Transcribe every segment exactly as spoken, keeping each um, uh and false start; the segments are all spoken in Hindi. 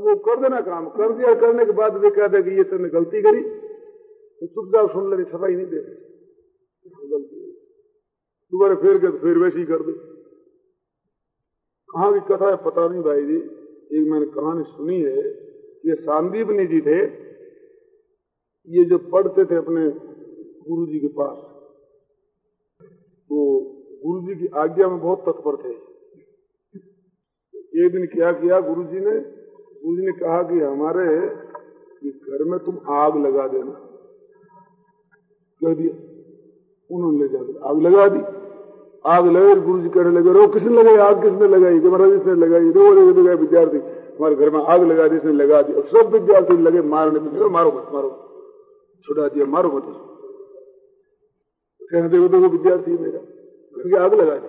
वो कर देना काम, कर दिया, करने के बाद वे कहते कि ये तुमने गलती करी, तो चुपचाप सुन ले, सफाई नहीं दे गलती, दोबारा फिर के फिर वैसे ही कर दे। कहाँ की कथा है पता नहीं भाई जी, एक मैंने कहानी सुनी है। ये सांदीपनी जी थे, ये जो पढ़ते थे अपने गुरु जी के पास, तो गुरु जी की आज्ञा में बहुत तत्पर थे। एक दिन क्या किया गुरु जी ने, गुरु जी ने कहा कि हमारे घर में तुम आग लगा देना, कह दिया। उन्होंने ले जाकर आग लगा दी। आग लगे, गुरु जी कहने लगे, रो किसने लगाई आग, किसने लगाई? कि महाराज इसने लगाई। दो लगे विद्यार्थी, हमारे घर में आग लगा दी, इसने लगा दी। और सब विद्यार्थी लगे मारने में, मारो मत मारो, छुड़ा दिया, मारो मत। कहने देखो देखो विद्यार्थी मेरा घर की आग लगा दी।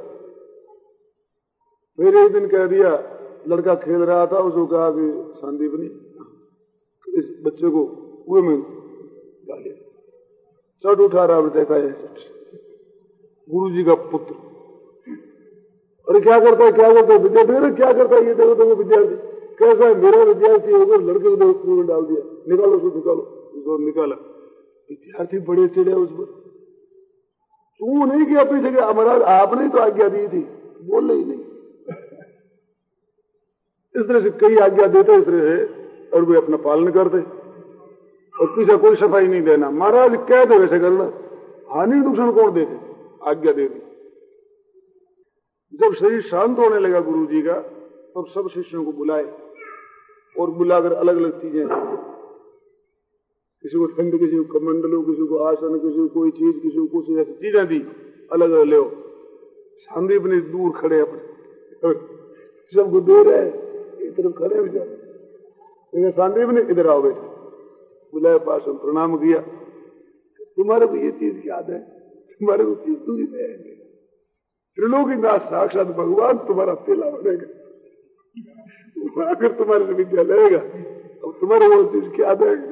फिर एक दिन कह दिया, लड़का खेल रहा था, उसको कहा कि सांदीपनी इस बच्चे को कुएं में डालिए। चट उठा रहा, देखा है गुरु जी का पुत्र। अरे क्या करता है, क्या करता है विद्यार्थी? अरे क्या करता है ये, देखो देखो विद्यार्थी कैसा है, मेरा विद्यार्थी होगा, लड़के को कुएं में डाल दिया, निकालो उसको, निकालो उसको। निकाला, विद्यार्थी बड़े चिड़े उस पर। तू नहीं किया पीछे के, महाराज आपने तो आज्ञा दी थी, बोल ही नहीं। इस तरह से कई आज्ञा देते इस तरह से, और वे अपना पालन करते, और पीछे कोई सफाई नहीं देना। महाराज कह दे वैसे करना, हानि नुकसान कौन देते, आज्ञा दे दी। जब शरीर शांत होने लगा गुरु जी का, तब सब शिष्यों को बुलाए, और बुलाकर अलग अलग चीजें, किसी को ठंड, किसी को कमंडलो, किसी को आसन, किसी को कोई चीज, किसी को कुछ ऐसी चीजें दी, अलग अलग ले। सांदीपनी दूर खड़े अपने, सबको दे रहे, एक तरफ खड़े हो जाए। सांदीपनी इधर आओ बेटे, बुलाए पास में, प्रणाम किया। तुम्हारे को ये चीज याद है, तुम्हारे को चीज दूरी देंगे, त्रिलोकीनाथ साक्षात भगवान तुम्हारा तेला बनेगा, आकर तुम्हारे से विद्या लेगा, और तुम्हारे वो चीज क्या देंगे।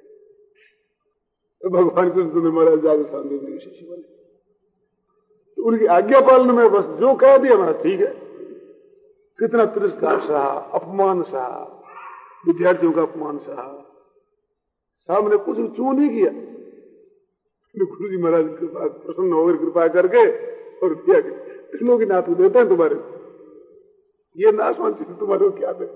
तो भगवान कृष्ण तुम्हें महाराज जाकर सांदीपनी शिष्य बने। तो उनकी आज्ञा पालन में बस जो कह दिया महाराज ठीक है। कितना तिरस्कार सहा, अपमान सहा, विद्यार्थियों का अपमान सहा, सामने कुछ चू नहीं किया। गुरु जी महाराज कृपा प्रसन्न होकर कृपा करके और किया, लोग नाथ को देते हैं तुम्हारे, ये नाशवान चीज तुम्हारे को क्या दे।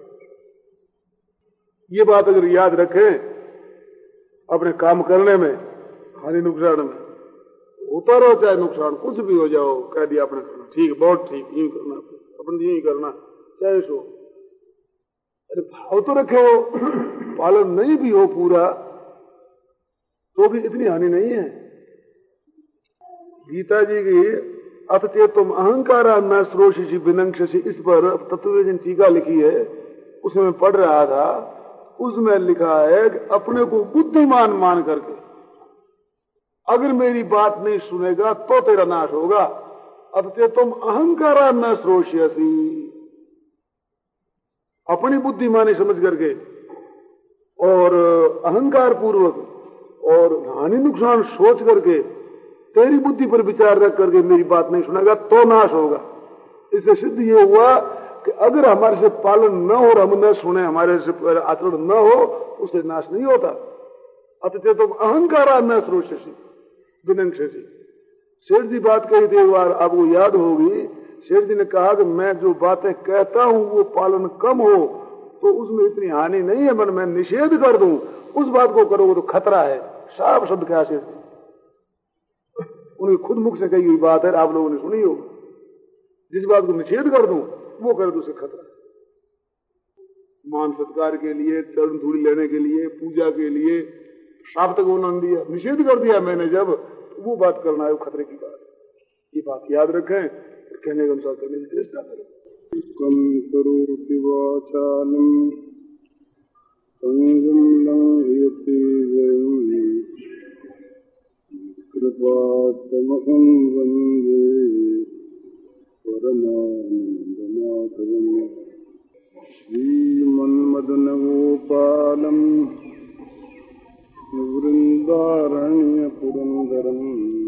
ये बात अगर याद रखें अपने काम करने में, हानि नुकसान में, होता रहो चाहे नुकसान कुछ भी हो जाओ, कह दिया अपने करना ठीक, बहुत ठीक, यूं करना, अपन यही करना, चाहे सो। अरे भाव तो रखे हो, पालन नहीं भी हो पूरा, तो भी इतनी हानि नहीं है। गीता जी की अथ चेतुम अहंकारा न श्रोषि विनंक्षसि, इस पर तत्ववेदन टीका लिखी है, उसमें मैं पढ़ रहा था। उसमें लिखा है कि अपने को बुद्धिमान मान करके अगर मेरी बात नहीं सुनेगा तो तेरा नाश होगा। अथ चेतुम अहंकारा न श्रोष्यसि, अपनी बुद्धिमानी समझ करके और अहंकार पूर्वक और हानि नुकसान सोच करके तेरी बुद्धि पर विचार रख करके मेरी बात नहीं सुनेगा तो नाश होगा। इससे सिद्ध ये हुआ कि अगर हमारे से पालन न हो, हम न सुने, हमारे से आचरण न हो, उससे नाश नहीं होता। अतः तुम अहंकारा न श्रोष्यसि विनंक्षसि। शेर जी बात कही थी एक बार, आपको याद होगी। शेर जी ने कहा कि मैं जो बातें कहता हूं वो पालन कम हो तो उसमें इतनी हानि नहीं है, मन मैं निषेध कर दूं, उस बात को करोगे तो खतरा है। साफ शब्द क्या शेर जी, उनकी खुद मुख से कही हुई बात है, आप लोगों ने सुनी होगी। जिस बात को निषेध कर दूं वो करे तो उसे खतरा। मान सत्कार के लिए, चरण धूड़ी लेने के लिए, पूजा के लिए साफ तक उन्होंने दिया, निषेध कर दिया मैंने जब, तो वो बात करना है वो खतरे की बात है। ये बात याद रखें, कहने के अनुसार करने की चेष्टा करें। कम करोति वाचालं संगं लंघयते वयं कृपातमहं वन्दे परमानन्दमाधवम् श्रीमन्मदनगोपालं वृन्दारण्यपुरन्दरम्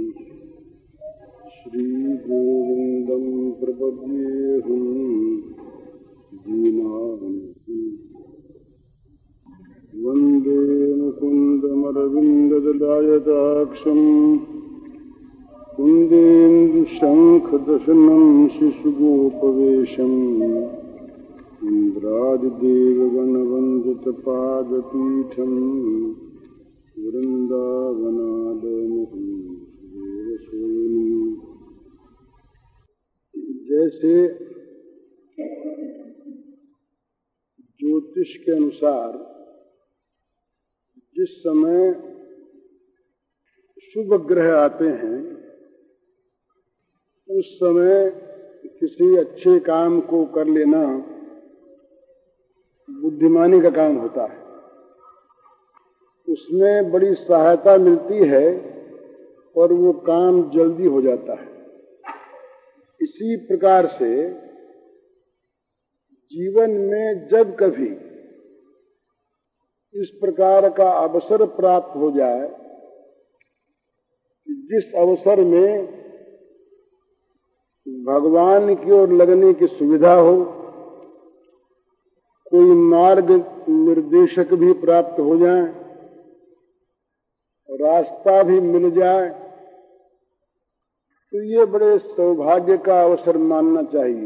श्रीगोविन्दं प्रपद्येऽहम् दीनानाम् अरविन्ददलायताक्षम् कुन्देन्दुशङ्खदशनं शिशुगोपवेशम् इन्द्रादिदेवगणवन्दितपादपीठम् वृन्दावनादमुखम् जैसे ज्योतिष के अनुसार जिस समय शुभ ग्रह आते हैं उस समय किसी अच्छे काम को कर लेना बुद्धिमानी का काम होता है। उसमें बड़ी सहायता मिलती है और वो काम जल्दी हो जाता है। इसी प्रकार से जीवन में जब कभी इस प्रकार का अवसर प्राप्त हो जाए, जिस अवसर में भगवान की ओर लगने की सुविधा हो, कोई मार्ग निर्देशक भी प्राप्त हो जाए, रास्ता भी मिल जाए, तो ये बड़े सौभाग्य का अवसर मानना चाहिए।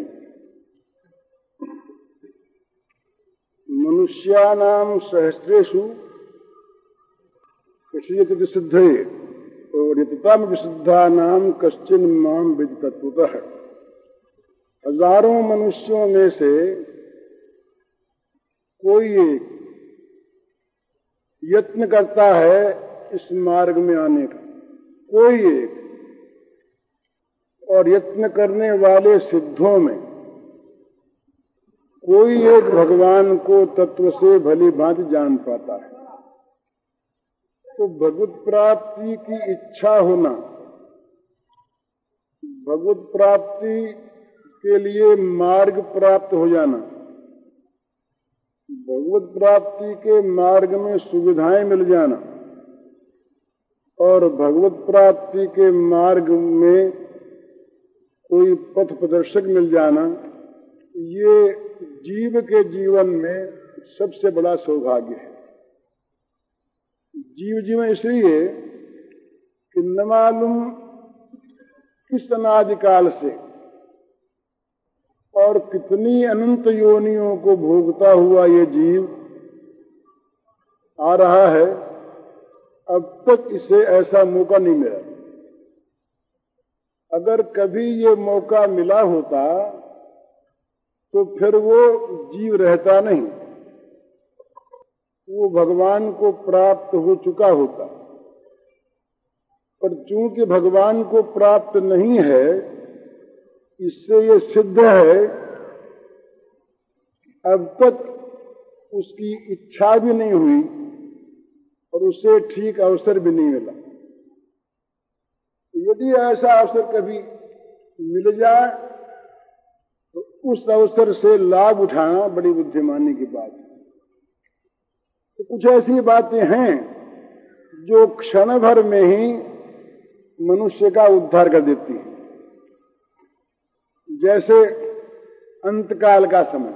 मनुष्यानाम सहस्रेषु कश्चित् सिद्धये और यतताम विशुद्धानाम कश्चिन माम विदितत्वतः। हजारों मनुष्यों में से कोई एक यत्न करता है इस मार्ग में आने का, कोई एक, और यत्न करने वाले सिद्धों में कोई एक भगवान को तत्व से भली भांति जान पाता है। तो भगवत प्राप्ति की इच्छा होना, भगवत प्राप्ति के लिए मार्ग प्राप्त हो जाना, भगवत प्राप्ति के मार्ग में सुविधाएं मिल जाना और भगवत प्राप्ति के मार्ग में कोई पथ प्रदर्शक मिल जाना, ये जीव के जीवन में सबसे बड़ा सौभाग्य है। जीव जीवन इसलिए कि न मालूम किस अनादिकाल से और कितनी अनंत योनियों को भोगता हुआ ये जीव आ रहा है, अब तक इसे ऐसा मौका नहीं मिला। अगर कभी ये मौका मिला होता तो फिर वो जीव रहता नहीं, वो भगवान को प्राप्त हो चुका होता। पर चूंकि भगवान को प्राप्त नहीं है, इससे ये सिद्ध है अब तक उसकी इच्छा भी नहीं हुई और उसे ठीक अवसर भी नहीं मिला। यदि ऐसा अवसर कभी मिल जाए तो उस अवसर से लाभ उठाना बड़ी बुद्धिमानी की बात है। तो कुछ ऐसी बातें हैं जो क्षण भर में ही मनुष्य का उद्धार कर देती है। जैसे अंतकाल का समय,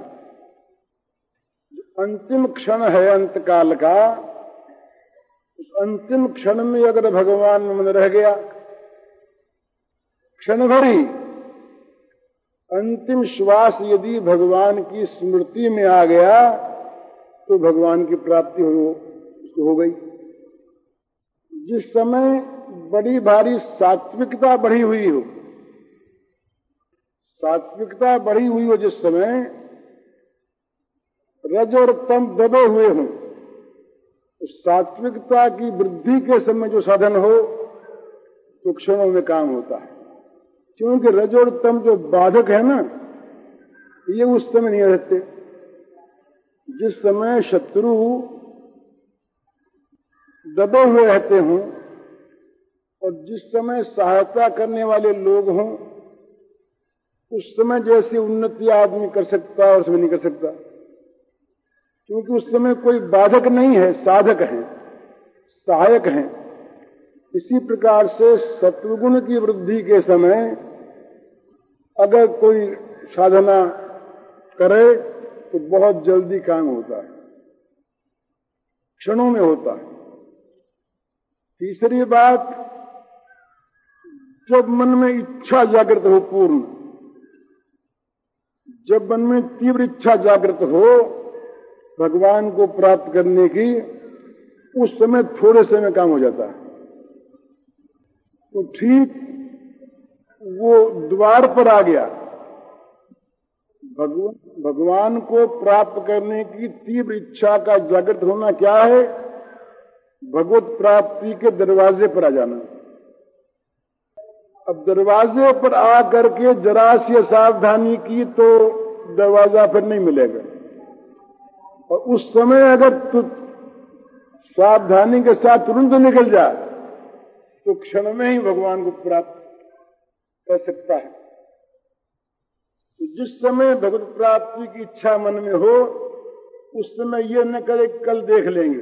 अंतिम क्षण है अंतकाल का, उस अंतिम क्षण में अगर भगवान में मन रह गया, क्षण भर ही अंतिम श्वास यदि भगवान की स्मृति में आ गया तो भगवान की प्राप्ति हो उसको हो गई। जिस समय बड़ी भारी सात्विकता बढ़ी हुई हो, सात्विकता बढ़ी हुई हो, जिस समय रज और तम दबे हुए हों, उस सात्विकता की वृद्धि के समय जो साधन हो तो क्षणों में काम होता है। क्योंकि रज और तम जो बाधक है ना, ये उस समय नहीं रहते। जिस समय शत्रु दबे हुए रहते हों और जिस समय सहायता करने वाले लोग हों, उस समय जैसी उन्नति आदमी कर सकता है, उस समय नहीं कर सकता, क्योंकि उस समय कोई बाधक नहीं है, साधक है, सहायक है। इसी प्रकार से सत्वगुण की वृद्धि के समय अगर कोई साधना करे तो बहुत जल्दी काम होता है, क्षणों में होता है। तीसरी बात, जब मन में इच्छा जागृत हो पूर्ण, जब मन में तीव्र इच्छा जागृत हो भगवान को प्राप्त करने की, उस समय थोड़े समय काम हो जाता है। तो ठीक वो द्वार पर आ गया। भगवान भगवान को प्राप्त करने की तीव्र इच्छा का जागृत होना क्या है? भगवत प्राप्ति के दरवाजे पर आ जाना। अब दरवाजे पर आ करके जरा सी सावधानी की तो दरवाजा फिर नहीं मिलेगा, और उस समय अगर तू सावधानी के साथ तुरंत निकल जाए तो क्षण में ही भगवान को प्राप्त कर सकता है। तो जिस समय भगवत प्राप्ति की इच्छा मन में हो, उस समय ये न करे कल देख लेंगे,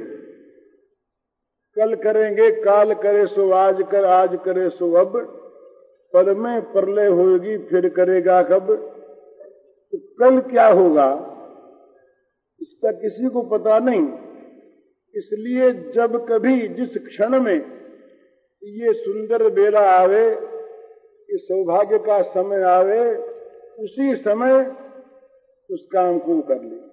कल करेंगे, काल करे सो आज कर, आज करे सो अब, पर में प्रलय होगी फिर करेगा कब। तो कल क्या होगा इसका किसी को पता नहीं। इसलिए जब कभी जिस क्षण में ये सुंदर बेला आवे, इस सौभाग्य का समय आवे, उसी समय उस काम को कर ले।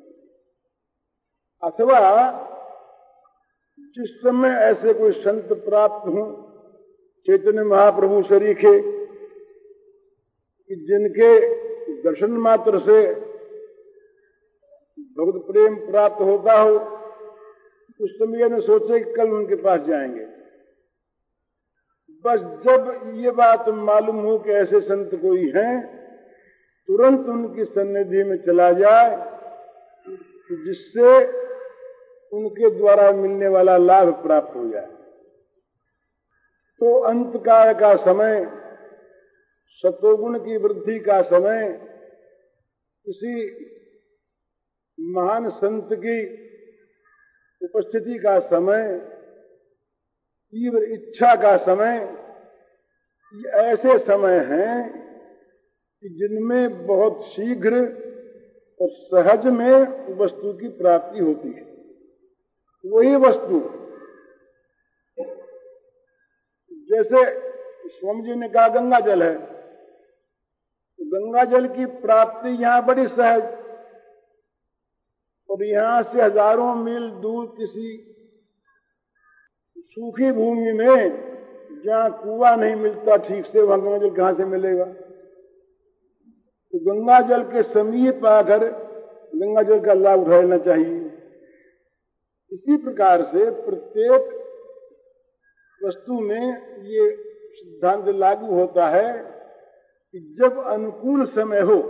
अथवा जिस समय ऐसे कोई संत प्राप्त हों, चैतन्य महाप्रभु सरीखे, कि जिनके दर्शन मात्र से भगवत प्रेम प्राप्त होता हो, उस समय न सोचे कि कल उनके पास जाएंगे। बस जब ये बात मालूम हो कि ऐसे संत कोई हैं, तुरंत उनकी सन्निधि में चला जाए, जिससे उनके द्वारा मिलने वाला लाभ प्राप्त हो जाए। तो अंतकाल का समय, सतोगुण की वृद्धि का समय, किसी महान संत की उपस्थिति का समय, तीव्र इच्छा का समय, ये ऐसे समय हैं कि जिनमें बहुत शीघ्र और सहज में वस्तु की प्राप्ति होती है। वही वस्तु, जैसे स्वामी जी ने कहा गंगा जल है, तो गंगा जल की प्राप्ति यहां बड़ी सहज, और यहां से हजारों मील दूर किसी सूखी भूमि में जहां कुआं नहीं मिलता ठीक से, वहां गंगा जल कहां से मिलेगा? तो गंगा जल के समीप आकर गंगा जल का लाभ उठा लेना चाहिए। इसी प्रकार से प्रत्येक वस्तु में ये सिद्धांत लागू होता है कि जब अनुकूल समय हो,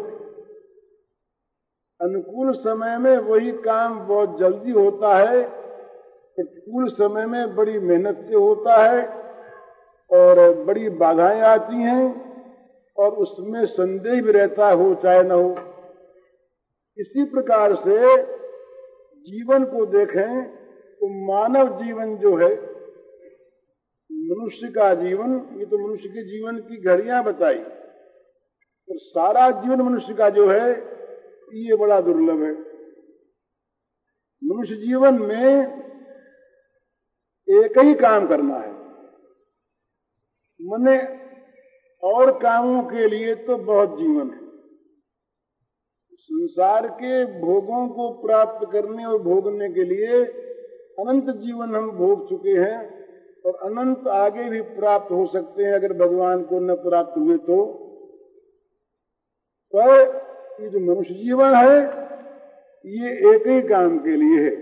अनुकूल समय में वही काम बहुत जल्दी होता है, प्रतिकूल समय में बड़ी मेहनत से होता है और बड़ी बाधाएं आती हैं, और उसमें संदेह भी रहता हो चाहे न हो। इसी प्रकार से जीवन को देखें तो मानव जीवन जो है, मनुष्य का जीवन, ये तो मनुष्य के जीवन की घड़ियां बताई, और सारा जीवन मनुष्य का जो है ये बड़ा दुर्लभ है। मनुष्य जीवन में एक ही काम करना है, मने और कामों के लिए तो बहुत जीवन है। संसार के भोगों को प्राप्त करने और भोगने के लिए अनंत जीवन हम भोग चुके हैं, और अनंत आगे भी प्राप्त हो सकते हैं अगर भगवान को न प्राप्त हुए तो। पर ये जो मनुष्य जीवन है ये एक ही काम के लिए है।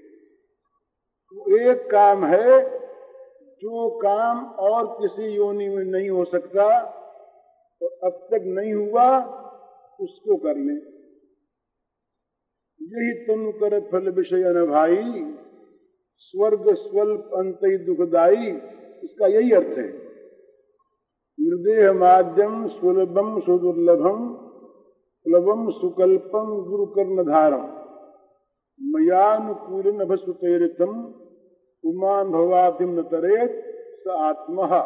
एक काम है जो काम और किसी योनि में नहीं हो सकता, तो अब तक नहीं हुआ उसको कर लें। यही तनु कर फल विषय न भाई, स्वर्ग स्वल्प अंतहि दुखदाई, इसका यही अर्थ है। निर्देह माध्यम सुलभम सुदुर्लभम सुलभम सुकल्पम गुरु कर्णधारम मयानुकूल नभसुतेरितम उमान भवातिम न तरेत स आत्मा।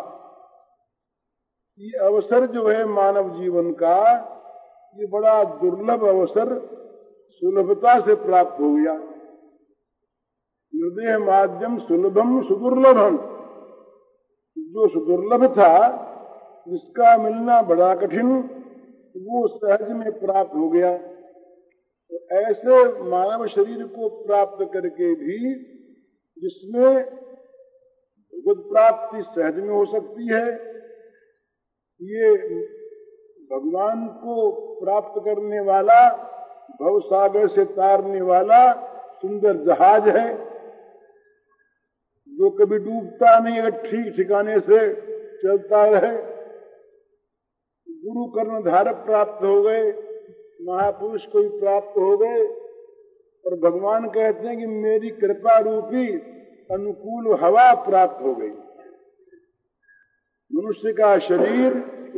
ये अवसर जो है मानव जीवन का, ये बड़ा दुर्लभ अवसर सुलभता से प्राप्त हो गया। निर्देह माध्यम सुलभम सुदुर्लभम, जो दुर्लभ था, जिसका मिलना बड़ा कठिन, वो सहज में प्राप्त हो गया। तो ऐसे मानव शरीर को प्राप्त करके भी जिसमें भगवत प्राप्ति सहज में हो सकती है, ये भगवान को प्राप्त करने वाला, भवसागर से तारने वाला सुंदर जहाज है, जो कभी डूबता नहीं, अगर ठीक ठिकाने से चलता रहे। गुरु कर्णधारक प्राप्त हो गए, महापुरुष को भी प्राप्त हो गए, और भगवान कहते हैं कि मेरी कृपा रूपी अनुकूल हवा प्राप्त हो गई। मनुष्य का शरीर,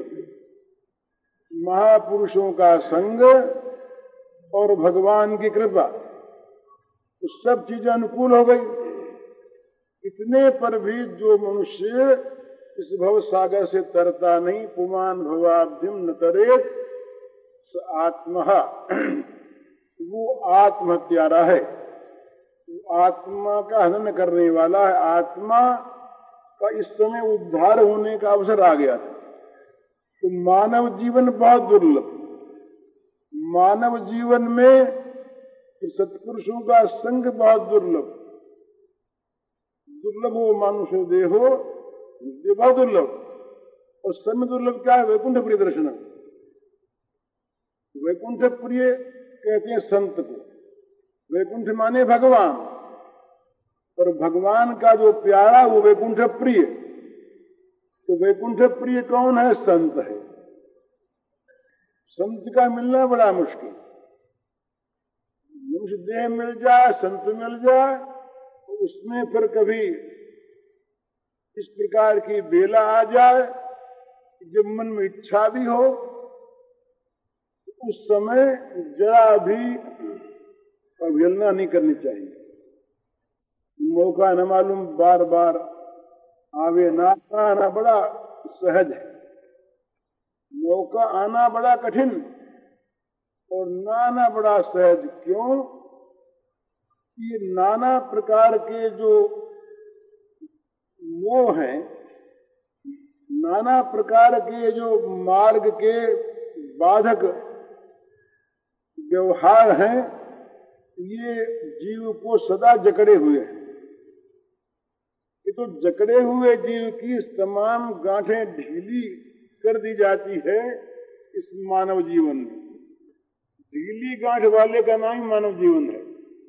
महापुरुषों का संग और भगवान की कृपा, तो सब चीजें अनुकूल हो गई। इतने पर भी जो मनुष्य इस भव सागर से तरता नहीं, पुमान भवाब्धिम न तरेत स आत्मा, वो आत्महत्यारा है, वो आत्मा का हनन करने वाला है। आत्मा का इस समय उद्धार होने का अवसर आ गया था। तो मानव जीवन बहुत दुर्लभ, मानव जीवन में सत्पुरुषों का संग बहुत दुर्लभ। दुर्लभ हो मानुष देहो, ये बहुत दुर्लभ। और समय दुर्लभ क्या है? वैकुंठ प्रिय दर्शन। वैकुंठ प्रिय कहते हैं संत को, वैकुंठ माने भगवान, और भगवान का जो प्यारा वो वैकुंठ प्रिय। तो वैकुंठ प्रिय कौन है? संत है। संत का मिलना बड़ा मुश्किल। मनुष्य देह मिल जाए, संत मिल जाए, तो उसमें फिर कभी इस प्रकार की बेला आ जाए, जब मन में इच्छा भी हो, तो उस समय जरा भी अवहेलना नहीं करनी चाहिए। मौका न मालूम बार बार आवे ना, आना बड़ा सहज है, मौका आना बड़ा कठिन और नाना बड़ा सहज। क्यों? ये नाना प्रकार के जो मोह हैं, नाना प्रकार के जो मार्ग के बाधक व्यवहार हैं, ये जीव को सदा जकड़े हुए हैं। ये तो जकड़े हुए जीव की तमाम गांठें ढीली कर दी जाती है इस मानव जीवन में। ढीली गांठ वाले का नाम ही मानव जीवन है।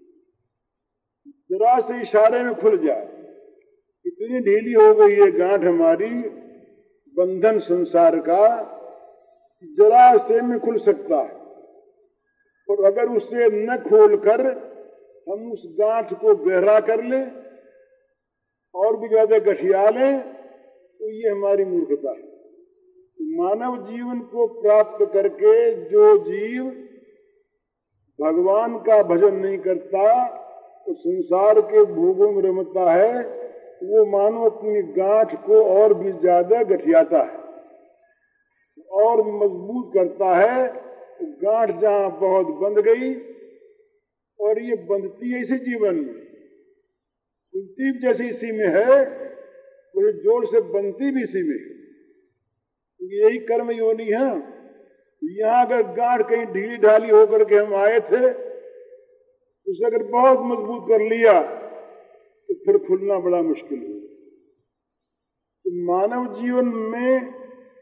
जरा से इशारे में खुल जाए, इतनी ढीली हो गई ये गांठ हमारी, बंधन संसार का, जरा से में खुल सकता है। और अगर उसे न खोलकर हम उस गांठ को गहरा कर लें और भी ज्यादा गठिया लें, तो ये हमारी मूर्खता है। मानव जीवन को प्राप्त करके जो जीव भगवान का भजन नहीं करता, तो संसार के भोगों में रमता है, वो मानो अपनी गांठ को और भी ज्यादा गठियाता है और मजबूत करता है। तो गांठ जहां बहुत बंध गई, और ये बंधती है इसी जीवन में, कुलतीब जैसे इसी में है, वो जोर से बनती भी इसी में है। यही कर्म योनि है। यहां अगर गांठ कहीं ढीली ढाली होकर के हम आए थे, उसे अगर बहुत मजबूत कर लिया तो फिर खुलना बड़ा मुश्किल है। तो मानव जीवन में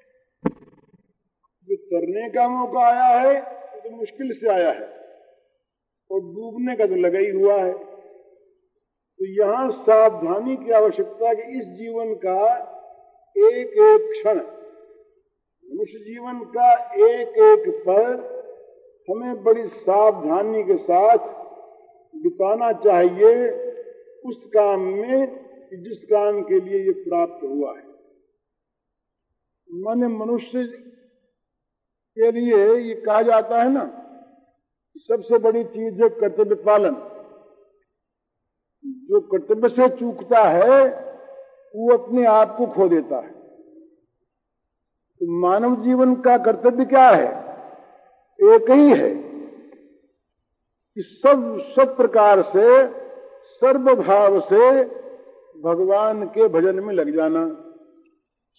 जो तरने का मौका आया है, तो मुश्किल से आया है, और डूबने का तो लगा ही हुआ है। तो यहां सावधानी की आवश्यकता है कि इस जीवन का एक एक क्षण, मनुष्य जीवन का एक एक पल हमें बड़ी सावधानी के साथ बिताना चाहिए उस काम में जिस काम के लिए ये प्राप्त हुआ है। माने मनुष्य के लिए ये कहा जाता है ना, सबसे बड़ी चीज है कर्तव्य पालन। जो कर्तव्य से चूकता है वो अपने आप को खो देता है। तो मानव जीवन का कर्तव्य क्या है? एक ही है कि सब सब प्रकार से, सर्वभाव से भगवान के भजन में लग जाना।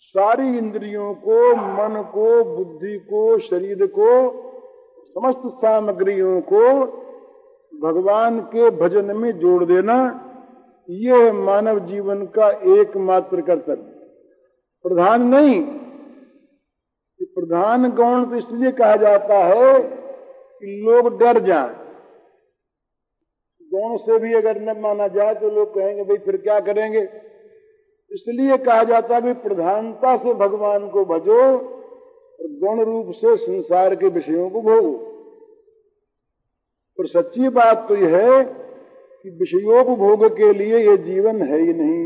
सारी इंद्रियों को, मन को, बुद्धि को, शरीर को, समस्त सामग्रियों को भगवान के भजन में जोड़ देना, यह मानव जीवन का एकमात्र कर्तव्य। प्रधान नहीं। प्रधान गौण तो इसलिए कहा जाता है कि लोग डर जाएं। गौण से भी अगर न माना जाए तो लोग कहेंगे भाई फिर क्या करेंगे। इसलिए कहा जाता है कि प्रधानता से भगवान को भजो और गौण रूप से संसार के विषयों को भोगो। पर सच्ची बात तो यह है कि विषयोपभोग के लिए यह जीवन है ही नहीं।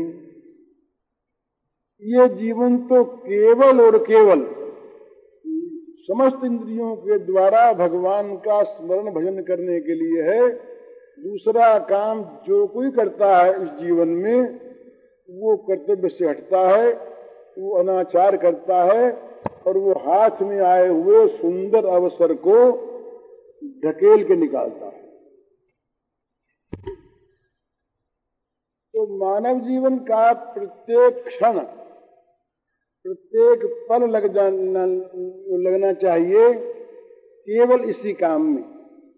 ये जीवन तो केवल और केवल समस्त इंद्रियों के द्वारा भगवान का स्मरण भजन करने के लिए है। दूसरा काम जो कोई करता है इस जीवन में वो कर्तव्य से हटता है, वो अनाचार करता है और वो हाथ में आए हुए सुंदर अवसर को ढकेल के निकालता है। तो मानव जीवन का प्रत्येक क्षण, प्रत्येक पल लग जाना लगना चाहिए केवल इसी काम में।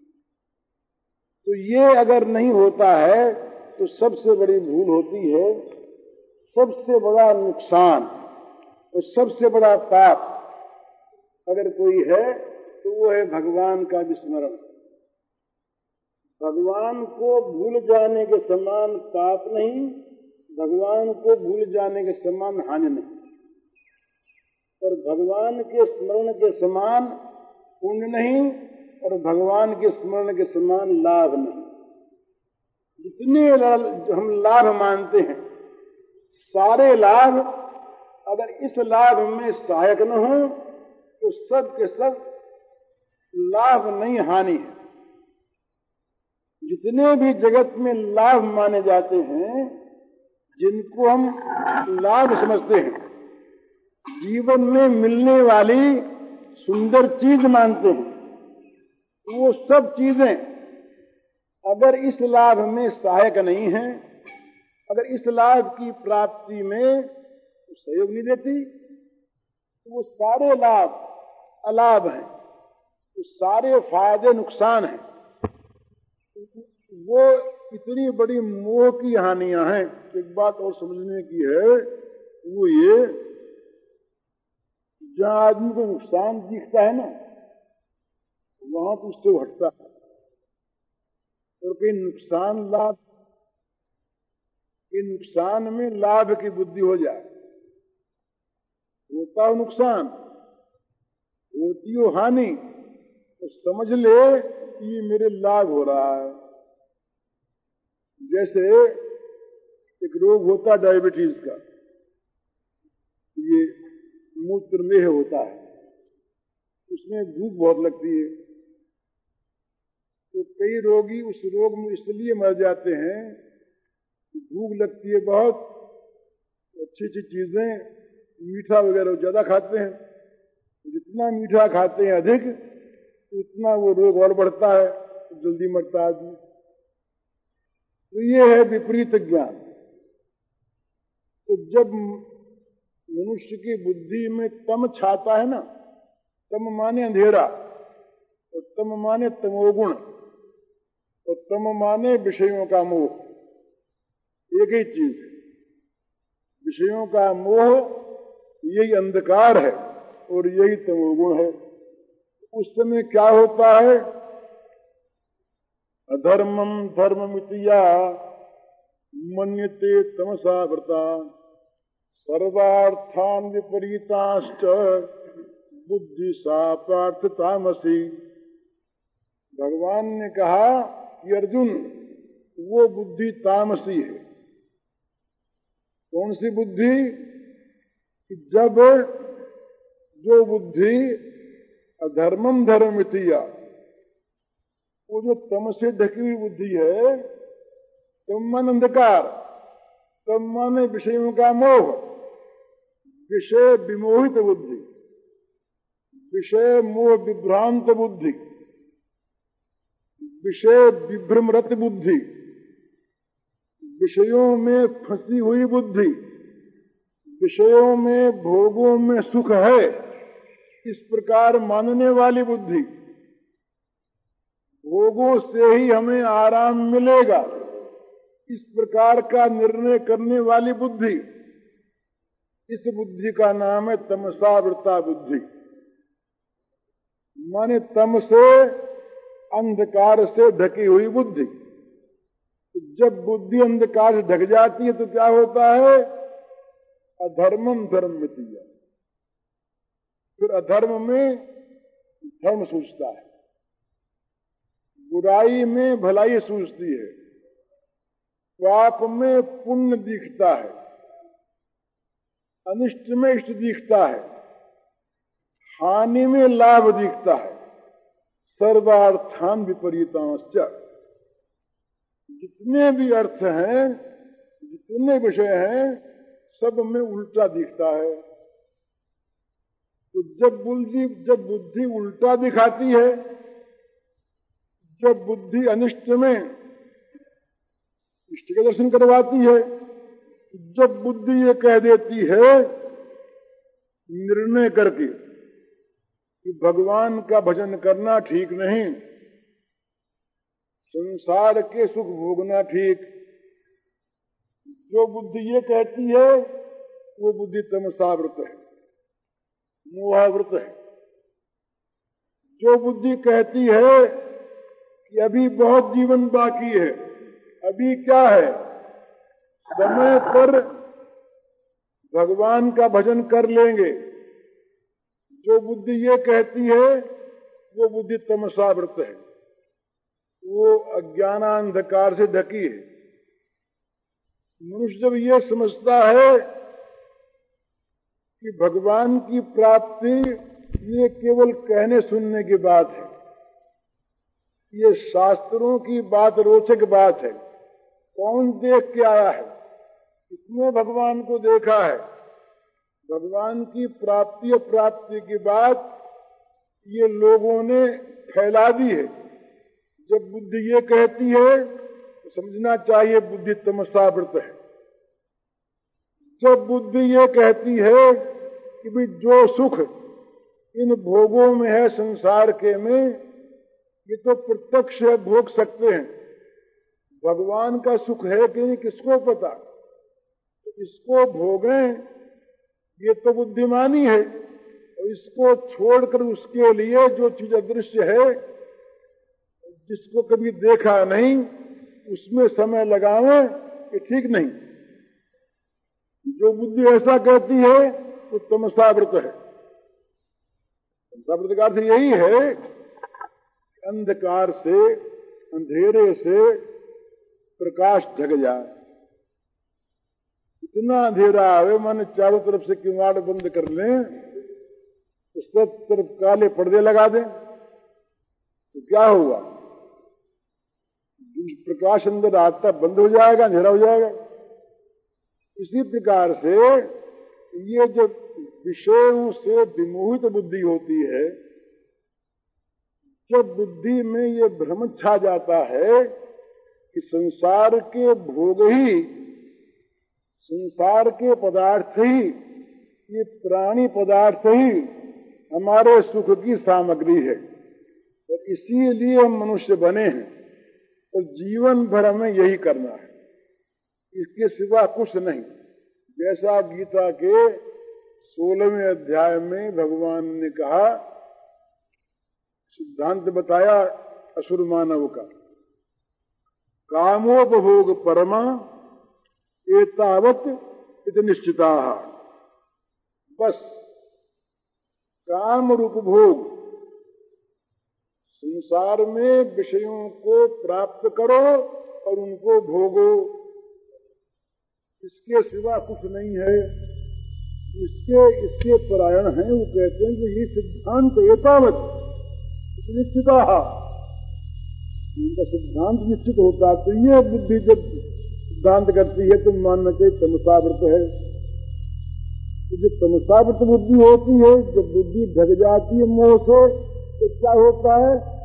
तो ये अगर नहीं होता है तो सबसे बड़ी भूल होती है, सबसे बड़ा नुकसान और सबसे बड़ा पाप अगर कोई है तो वो है भगवान का विस्मरण। भगवान को भूल जाने के समान पाप नहीं, भगवान को भूल जाने के समान हानि नहीं, और भगवान के स्मरण के समान पुण्य नहीं और भगवान के स्मरण के समान लाभ नहीं। जितने हम लाभ मानते हैं सारे लाभ अगर इस लाभ में सहायक न हो तो सब के सब लाभ नहीं हानि है। जितने भी जगत में लाभ माने जाते हैं, जिनको हम लाभ समझते हैं, जीवन में मिलने वाली सुंदर चीज मानते हैं, वो सब चीजें अगर इस लाभ में सहायक नहीं है, अगर इस लाभ की प्राप्ति में सहयोग नहीं देती, तो वो सारे लाभ अलाभ हैं, तो सारे फायदे नुकसान हैं। वो इतनी बड़ी मोह की हानियां हैं। एक बात और समझने की है, वो ये जहां आदमी को नुकसान दिखता है ना, वहां तो उससे हटता है, और कहीं नुकसान लाभ के नुकसान में लाभ की बुद्धि हो जाए, होता हो नुकसान, होती हो हानि, तो समझ ले कि ये मेरे लाभ हो रहा है। जैसे एक रोग होता डायबिटीज का, ये मूत्र में होता है, उसमें भूख बहुत लगती है, तो कई रोगी उस रोग में इसलिए मर जाते हैं कि भूख लगती है बहुत, अच्छी अच्छी चीजें मीठा वगैरह ज्यादा खाते हैं, जितना मीठा खाते हैं अधिक उतना वो रोग और बढ़ता है, जल्दी मरता आदमी। तो ये है विपरीत ज्ञान। तो जब मनुष्य की बुद्धि में तम छाता है ना, तम माने अंधेरा और तम माने तमोगुण और तम माने विषयों का मोह, एक ही चीज है। विषयों का मोह यही अंधकार है और यही तमोगुण है। उस समय क्या होता है? अधर्मम धर्ममितिया मन्यते तमसा व्रता सर्वार्थान विपरीताश्च बुद्धि सा पार्थ तामसी। भगवान ने कहा कि अर्जुन, वो बुद्धि तामसी है। कौन सी बुद्धि? कि जब जो बुद्धि अधर्मम धर्ममितिया, वो जो तम से ढकी हुई बुद्धि है, तम मन अंधकार, तम माने विषयों का मोह, विषय विमोहित बुद्धि, विषय मोह विभ्रांत बुद्धि, विषय विभ्रमरत बुद्धि, विषयों में फंसी हुई बुद्धि, विषयों में भोगों में सुख है इस प्रकार मानने वाली बुद्धि, भोगों से ही हमें आराम मिलेगा इस प्रकार का निर्णय करने वाली बुद्धि, इस बुद्धि का नाम है तमसावृता बुद्धि। माने तम से, अंधकार से ढकी हुई बुद्धि। तो जब बुद्धि अंधकार से ढक जाती है तो क्या होता है? अधर्मम धर्म मितिया, फिर अधर्म में धर्म सूझता है, बुराई में भलाई सूझती है, पाप में पुण्य दिखता है, अनिष्ट में इष्ट दिखता है, हानि में लाभ दिखता है। सर्वार्थान विपरीतांश्च, जितने भी अर्थ हैं, जितने विषय हैं, सब में उल्टा दिखता है। तो जब बुद्धि जब बुद्धि उल्टा दिखाती है, जब बुद्धि अनिष्ट में इष्ट का दर्शन करवाती है, जब बुद्धि ये कह देती है निर्णय करके कि भगवान का भजन करना ठीक नहीं, संसार के सुख भोगना ठीक, जो बुद्धि ये कहती है वो बुद्धि तमसावृत है, मोहावृत है। जो बुद्धि कहती है कि अभी बहुत जीवन बाकी है, अभी क्या है, समय पर भगवान का भजन कर लेंगे, जो बुद्धि ये कहती है वो बुद्धि तमसावृत है, वो अज्ञानांधकार से ढकी है। मनुष्य जब ये समझता है कि भगवान की प्राप्ति ये केवल कहने सुनने की बात है, ये शास्त्रों की बात, रोचक बात है, कौन देख के आया है, किसने भगवान को देखा है, भगवान की प्राप्ति प्राप्ति की बात ये लोगों ने फैला दी है। जब बुद्धि ये कहती है तो समझना चाहिए बुद्धि तमसावृत है। जब बुद्धि ये कहती है कि भी जो सुख इन भोगों में है संसार के में, ये तो प्रत्यक्ष है, भोग सकते हैं, भगवान का सुख है कि नहीं किसको पता, तो इसको भोगें, ये तो बुद्धिमानी है। और इसको छोड़कर उसके लिए जो चीज अदृश्य है, जिसको कभी देखा नहीं, उसमें समय लगावें, ये ठीक नहीं। जो बुद्धि ऐसा कहती है वो तमसावृत है। तमसावृत का अर्थ यही है अंधकार से, अंधेरे से प्रकाश ढक जाए। इतना अंधेरा आवे, माने चारों तरफ से किवाड़ बंद कर लें, तो सब तरफ काले पर्दे लगा दें, तो क्या होगा? प्रकाश अंदर आता बंद हो जाएगा, अंधेरा हो जाएगा। इसी प्रकार से ये जो विषयों से विमोहित बुद्धि होती है, जब बुद्धि में ये भ्रम छा जाता है कि संसार के भोग ही, संसार के पदार्थ ही, ये प्राणी पदार्थ ही हमारे सुख की सामग्री है, और इसीलिए हम मनुष्य बने हैं, और जीवन भर हमें यही करना है, इसके सिवा कुछ नहीं। जैसा गीता के सोलहवें अध्याय में भगवान ने कहा, सिद्धांत बताया असुर मानव का, कामोपभोग परमा एतावत इति निश्चिता। बस काम रूप भोग, संसार में विषयों को प्राप्त करो और उनको भोगो, इसके सिवा कुछ नहीं है। इसके इसके परायण हैं, वो कहते हैं कि ये सिद्धांत एतावत निश्चिता, इनका सिद्धांत निश्चित होता, तो ये बुद्धि जब सिद्धांत करती है तो मानना चाहिए तमसावृत है। तो जब तमसावृत बुद्धि होती है, जब बुद्धि ढक जाती है मोह से, तो क्या होता है?